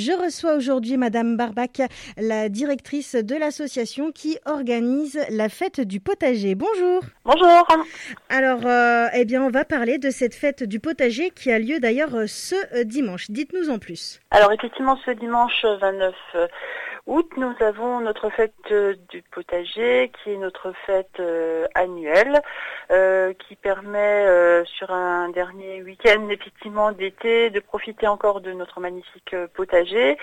Je reçois aujourd'hui Madame Barbac, la directrice de l'association qui organise la fête du potager. Bonjour. Bonjour. Alors, on va parler de cette fête du potager qui a lieu d'ailleurs ce dimanche. Dites-nous en plus. Alors effectivement, ce dimanche 29 août, nous avons notre fête du potager, qui est notre fête annuelle, qui permet sur un dernier week-end effectivement d'été de profiter encore de notre magnifique potager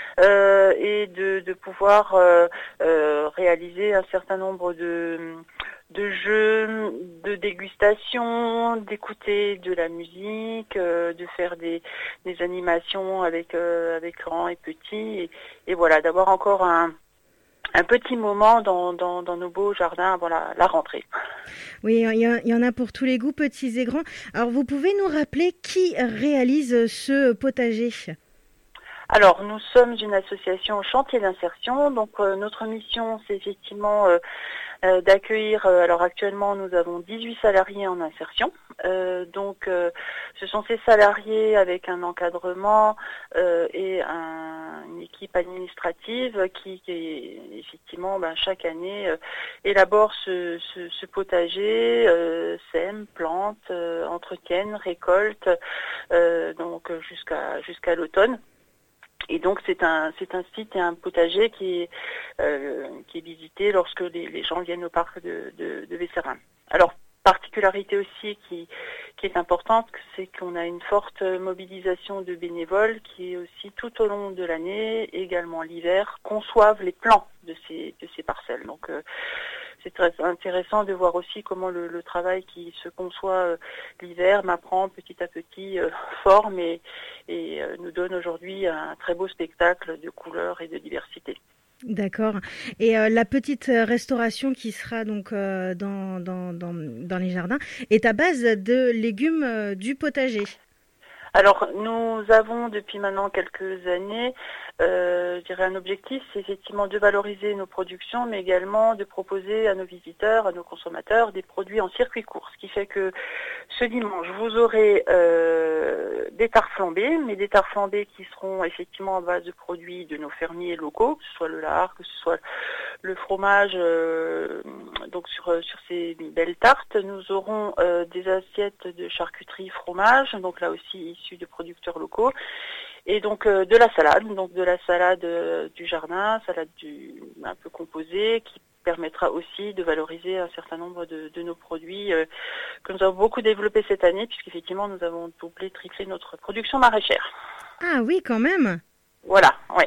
et de pouvoir réaliser un certain nombre de jeux, de dégustation, d'écouter de la musique, de faire des animations avec grands et petits, et voilà, d'avoir encore un petit moment dans nos beaux jardins avant la rentrée. Oui, il y en a pour tous les goûts, petits et grands. Alors, vous pouvez nous rappeler qui réalise ce potager ? Alors, nous sommes une association chantier d'insertion, donc notre mission, c'est effectivement d'accueillir, alors actuellement nous avons 18 salariés en insertion, donc ce sont ces salariés avec un encadrement et une équipe administrative qui effectivement chaque année élabore ce potager, sème, plante, entretiennent, récolte, donc jusqu'à l'automne. Et donc c'est un site et un potager qui est visité lorsque les gens viennent au parc de Vesserin. Alors, particularité aussi qui est importante, c'est qu'on a une forte mobilisation de bénévoles qui est aussi tout au long de l'année, également l'hiver, conçoivent les plans de ces parcelles. Donc c'est très intéressant de voir aussi comment le travail qui se conçoit l'hiver m'apprend petit à petit forme et nous donne aujourd'hui un très beau spectacle de couleurs et de diversité. D'accord. Et la petite restauration qui sera donc dans les jardins est à base de légumes du potager. Alors, nous avons depuis maintenant quelques années, je dirais un objectif, c'est effectivement de valoriser nos productions, mais également de proposer à nos visiteurs, à nos consommateurs, des produits en circuit court. Ce qui fait que ce dimanche, vous aurez des tartes flambées, mais des tartes flambées qui seront effectivement à base de produits de nos fermiers locaux, que ce soit le lard, que ce soit le fromage. Donc sur ces belles tartes, nous aurons des assiettes de charcuterie fromage, donc là aussi issues de producteurs locaux, et donc de la salade du jardin, salade un peu composée, qui permettra aussi de valoriser un certain nombre de nos produits que nous avons beaucoup développés cette année, puisqu'effectivement nous avons doublé, triplé notre production maraîchère. Ah oui, quand même. Voilà, ouais.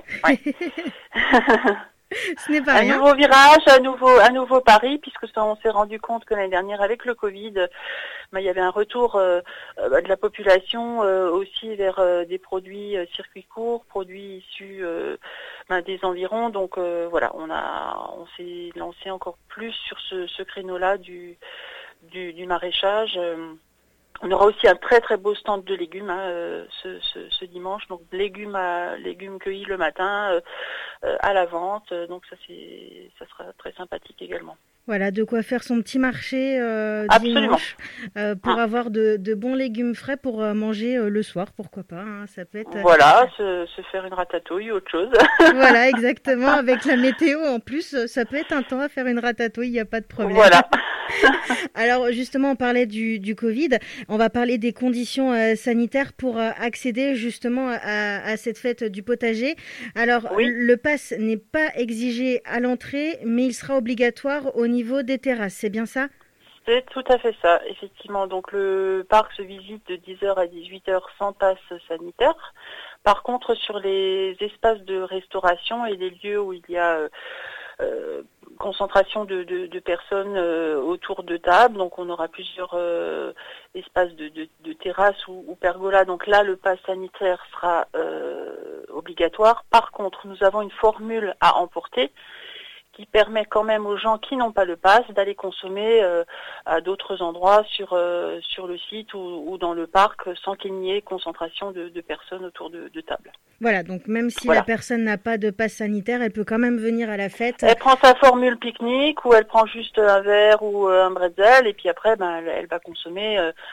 Ce n'est pas rien. Un nouveau virage, un nouveau pari, puisque ça, on s'est rendu compte que l'année dernière, avec le Covid, il y avait un retour de la population aussi vers des produits circuits courts, produits issus des environs. Donc voilà, on s'est lancé encore plus sur ce créneau-là du maraîchage. On aura aussi un très très beau stand de légumes ce dimanche, donc légumes cueillis le matin à la vente, donc ça sera très sympathique également. Voilà, de quoi faire son petit marché dimanche pour avoir de bons légumes frais pour manger le soir, pourquoi pas. Ça peut être. Voilà, se faire une ratatouille ou autre chose. Voilà, exactement. Avec la météo en plus, ça peut être un temps à faire une ratatouille, il n'y a pas de problème. Voilà. Alors justement, on parlait du Covid. On va parler des conditions sanitaires pour accéder justement à cette fête du potager. Alors, oui. Le pass n'est pas exigé à l'entrée, mais il sera obligatoire au niveau des terrasses. C'est bien ça ? C'est tout à fait ça, effectivement. Donc le parc se visite de 10h à 18h sans passe sanitaire. Par contre, sur les espaces de restauration et les lieux où il y a concentration de personnes autour de tables, donc on aura plusieurs espaces de terrasse ou pergola. Donc là, le pass sanitaire sera obligatoire. Par contre, nous avons une formule à emporter qui permet quand même aux gens qui n'ont pas le pass d'aller consommer à d'autres endroits sur le site ou dans le parc sans qu'il n'y ait concentration de personnes autour de tables. Voilà, donc même si la personne n'a pas de passe sanitaire, elle peut quand même venir à la fête. Elle prend sa formule pique-nique ou elle prend juste un verre ou un bretzel et puis après elle va consommer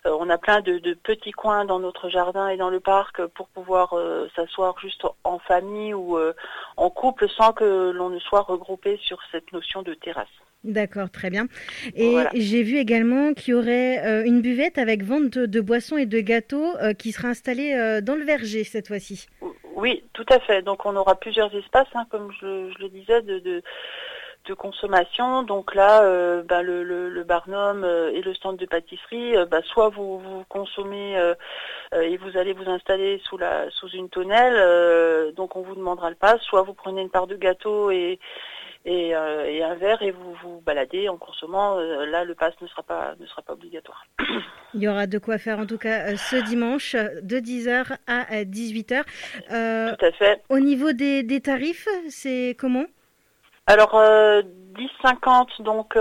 on a plein de petits coins dans notre jardin et dans le parc pour pouvoir s'asseoir juste en famille ou en couple sans que l'on ne soit regroupé sur cette notion de terrasse. D'accord, très bien. Et Voilà. j'ai vu également qu'il y aurait une buvette avec vente de boissons et de gâteaux qui sera installée dans le verger cette fois-ci. Oui, tout à fait. Donc on aura plusieurs espaces, comme je le disais, de consommation. Donc là, le Barnum et le stand de pâtisserie, soit vous consommez et vous allez vous installer sous une tonnelle, donc on vous demandera le pass, soit vous prenez une part de gâteau et un verre et vous vous baladez en consommant. Là, le pass ne sera pas obligatoire. Il y aura de quoi faire en tout cas ce dimanche de 10h à 18h. Tout à fait. Au niveau des tarifs, c'est comment ? Alors 10,50 donc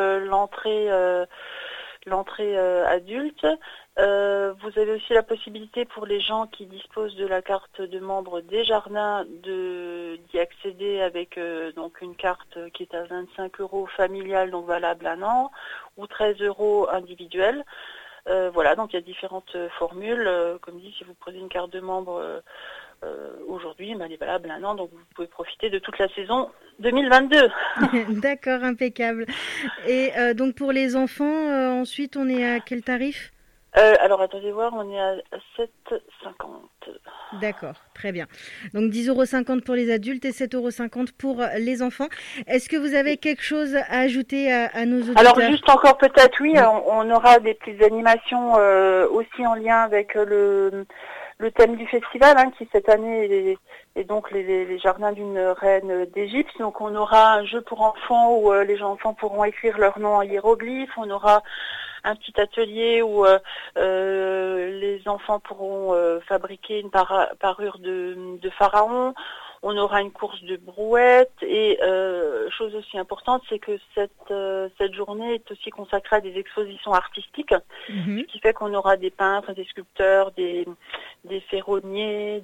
l'entrée adulte. Vous avez aussi la possibilité pour les gens qui disposent de la carte de membre des jardins d'y accéder avec donc une carte qui est à 25 € familiale, donc valable un an, ou 13 € individuelle. Voilà, donc il y a différentes formules. Comme dit, si vous prenez une carte de membre aujourd'hui, elle est valable un an, donc vous pouvez profiter de toute la saison 2022. D'accord, impeccable. Et donc pour les enfants, ensuite, on est à quel tarif ? Alors attendez voir, on est à 7,50. D'accord, très bien. Donc 10,50 € pour les adultes et 7,50 € pour les enfants. Est-ce que vous avez quelque chose à ajouter à nos auditeurs ? Alors juste encore peut-être, oui, on aura des petites animations aussi en lien avec le thème du festival, qui cette année est donc les jardins d'une reine d'Égypte. Donc on aura un jeu pour enfants où les enfants pourront écrire leur nom en hiéroglyphes. On aura un petit atelier où les enfants pourront fabriquer une parure de pharaon. On aura une course de brouette et chose aussi importante, c'est que cette journée est aussi consacrée à des expositions artistiques, ce qui fait qu'on aura des peintres, des sculpteurs, des ferronniers,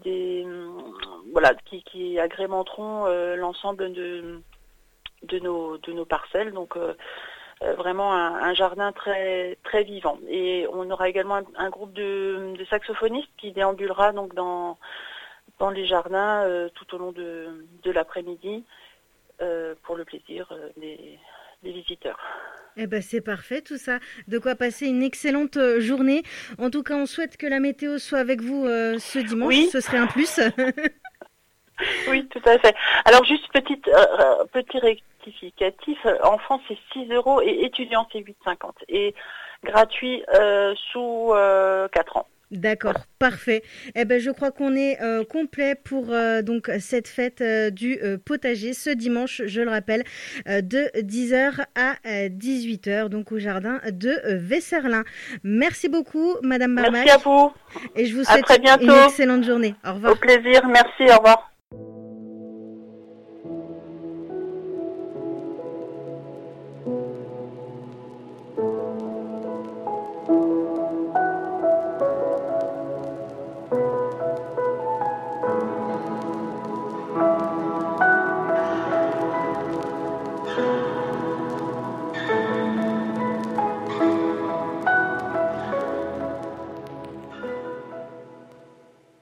qui agrémenteront l'ensemble de nos parcelles. Donc vraiment un jardin très très vivant. Et on aura également un groupe de saxophonistes qui déambulera donc dans les jardins tout au long de l'après-midi pour le plaisir des visiteurs. Eh ben c'est parfait tout ça, de quoi passer une excellente journée. En tout cas, on souhaite que la météo soit avec vous ce dimanche, oui. Ce serait un plus. Oui, tout à fait. Alors juste petit rectificatif, enfant c'est 6 € et étudiant c'est 8,50 et gratuit sous 4 ans. D'accord, parfait. Eh ben, je crois qu'on est complet pour donc cette fête du potager ce dimanche, je le rappelle, de 10h à 18h, donc au jardin de Vesserlin. Merci beaucoup, Madame Barmach. Merci à vous. Et je vous souhaite une excellente journée. Au revoir. Au plaisir, merci, au revoir.